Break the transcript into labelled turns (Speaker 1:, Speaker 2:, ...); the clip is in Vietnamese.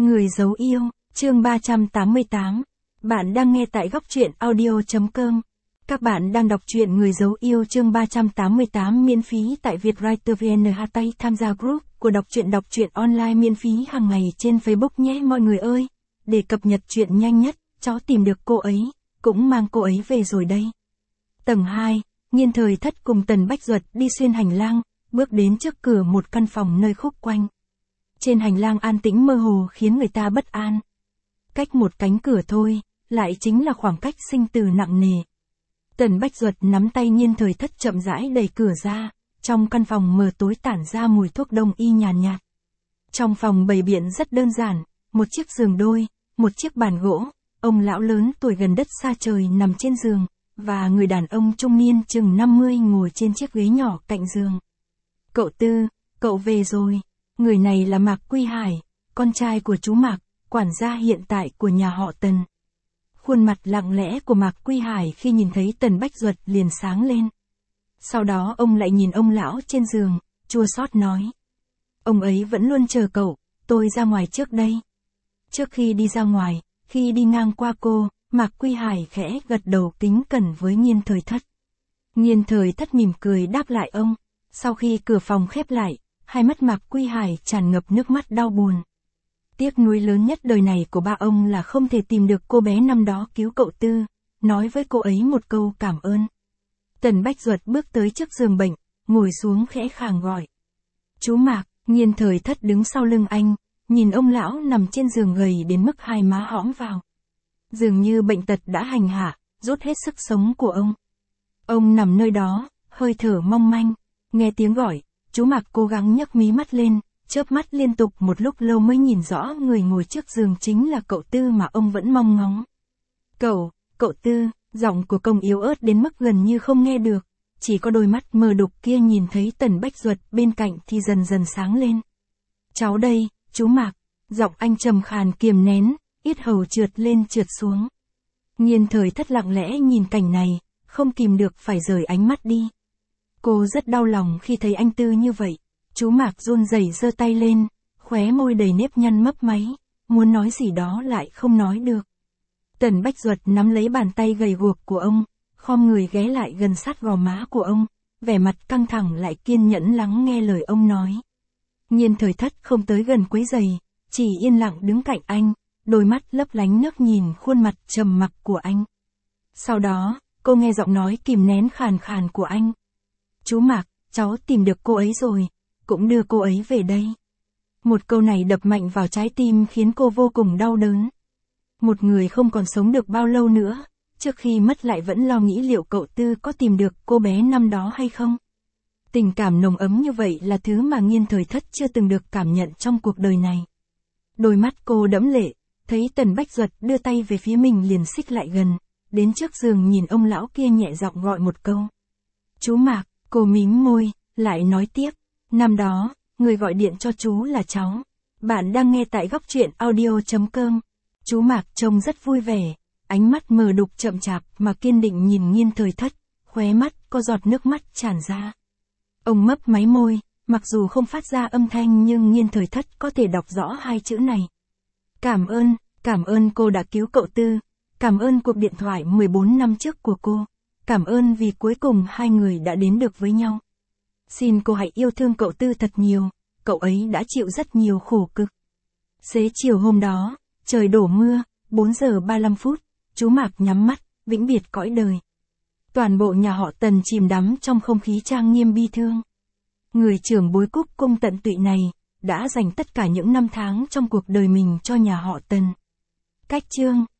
Speaker 1: Người giấu yêu, chương 388. Bạn đang nghe tại góc truyện audio.com. Các bạn đang đọc truyện Người giấu yêu chương 388 miễn phí tại Vietwriter VN. Tham gia group của đọc truyện online miễn phí hàng ngày trên Facebook nhé mọi người ơi. Để cập nhật truyện nhanh nhất, cháu tìm được cô ấy, cũng mang cô ấy về rồi đây. Tầng 2, Nghiên Thời Thất cùng Tần Bách Duật đi xuyên hành lang, bước đến trước cửa một căn phòng nơi khúc quanh. Trên hành lang an tĩnh mơ hồ khiến người ta bất an. Cách một cánh cửa thôi, lại chính là khoảng cách sinh tử nặng nề. Tần Bách Duật nắm tay Nghiên Thời Thất chậm rãi đẩy cửa ra, trong căn phòng mờ tối tản ra mùi thuốc đông y nhàn nhạt. Trong phòng bày biện rất đơn giản, một chiếc giường đôi, một chiếc bàn gỗ, ông lão lớn tuổi gần đất xa trời nằm trên giường, và người đàn ông trung niên chừng 50 ngồi trên chiếc ghế nhỏ cạnh giường. Cậu Tư, cậu về rồi. Người này là Mạc Quy Hải, con trai của chú Mạc, quản gia hiện tại của nhà họ Tần. Khuôn mặt lặng lẽ của Mạc Quy Hải khi nhìn thấy Tần Bách Duật liền sáng lên. Sau đó ông lại nhìn ông lão trên giường, chua xót nói. Ông ấy vẫn luôn chờ cậu, tôi ra ngoài trước đây. Trước khi đi ra ngoài, khi đi ngang qua cô, Mạc Quy Hải khẽ gật đầu kính cẩn với Nghiên Thời Thất. Nghiên Thời Thất mỉm cười đáp lại ông. Sau khi cửa phòng khép lại, hai mắt Mạc Quy Hải tràn ngập nước mắt đau buồn. Tiếc nuối lớn nhất đời này của ba ông là không thể tìm được cô bé năm đó cứu cậu Tư, nói với cô ấy một câu cảm ơn. Tần Bách Duật bước tới trước giường bệnh, ngồi xuống khẽ khàng gọi. Chú Mạc. Nghiên Thời Thất đứng sau lưng anh, nhìn ông lão nằm trên giường gầy đến mức hai má hõm vào. Dường như bệnh tật đã hành hạ, rút hết sức sống của ông. Ông nằm nơi đó, hơi thở mong manh, nghe tiếng gọi, chú Mạc cố gắng nhấc mí mắt lên, chớp mắt liên tục một lúc lâu mới nhìn rõ người ngồi trước giường chính là cậu Tư mà ông vẫn mong ngóng. Cậu Tư, giọng của công yếu ớt đến mức gần như không nghe được, chỉ có đôi mắt mờ đục kia nhìn thấy Tần Bách Duật bên cạnh thì dần dần sáng lên. Cháu đây, chú Mạc, giọng anh trầm khàn kiềm nén, yết hầu trượt lên trượt xuống. Nghiên Thời Thất lặng lẽ nhìn cảnh này, không kìm được phải rời ánh mắt đi. Cô rất đau lòng khi thấy anh Tư như vậy. Chú Mạc run rẩy giơ tay lên, khóe môi đầy nếp nhăn mấp máy, muốn nói gì đó lại không nói được. Tần Bách Duật nắm lấy bàn tay gầy guộc của ông, khom người ghé lại gần sát gò má của ông, vẻ mặt căng thẳng lại kiên nhẫn lắng nghe lời ông nói. Nghiên Thời Thất không tới gần quấy rầy, chỉ yên lặng đứng cạnh anh, đôi mắt lấp lánh nước nhìn khuôn mặt trầm mặc của anh. Sau đó, cô nghe giọng nói kìm nén khàn khàn của anh. Chú Mạc, cháu tìm được cô ấy rồi, cũng đưa cô ấy về đây. Một câu này đập mạnh vào trái tim khiến cô vô cùng đau đớn. Một người không còn sống được bao lâu nữa, trước khi mất lại vẫn lo nghĩ liệu cậu Tư có tìm được cô bé năm đó hay không. Tình cảm nồng ấm như vậy là thứ mà Nghiên Thời Thất chưa từng được cảm nhận trong cuộc đời này. Đôi mắt cô đẫm lệ, thấy Tần Bách Duật đưa tay về phía mình liền xích lại gần, đến trước giường nhìn ông lão kia nhẹ giọng gọi một câu. Chú Mạc. Cô mím môi, lại nói tiếp, năm đó, người gọi điện cho chú là cháu. Bạn đang nghe tại góc truyện audio.com. Chú Mạc trông rất vui vẻ, ánh mắt mờ đục chậm chạp mà kiên định nhìn Nghiên Thời Thất, khóe mắt có giọt nước mắt tràn ra. Ông mấp máy môi, mặc dù không phát ra âm thanh nhưng Nghiên Thời Thất có thể đọc rõ hai chữ này. Cảm ơn cô đã cứu cậu Tư, cảm ơn cuộc điện thoại 14 năm trước của cô. Cảm ơn vì cuối cùng hai người đã đến được với nhau. Xin cô hãy yêu thương cậu Tư thật nhiều, cậu ấy đã chịu rất nhiều khổ cực. Xế chiều hôm đó, trời đổ mưa, 4 giờ 35 phút, chú Mạc nhắm mắt, vĩnh biệt cõi đời. Toàn bộ nhà họ Tần chìm đắm trong không khí trang nghiêm bi thương. Người trưởng bối cúc cung tận tụy này, đã dành tất cả những năm tháng trong cuộc đời mình cho nhà họ Tần. Cách chương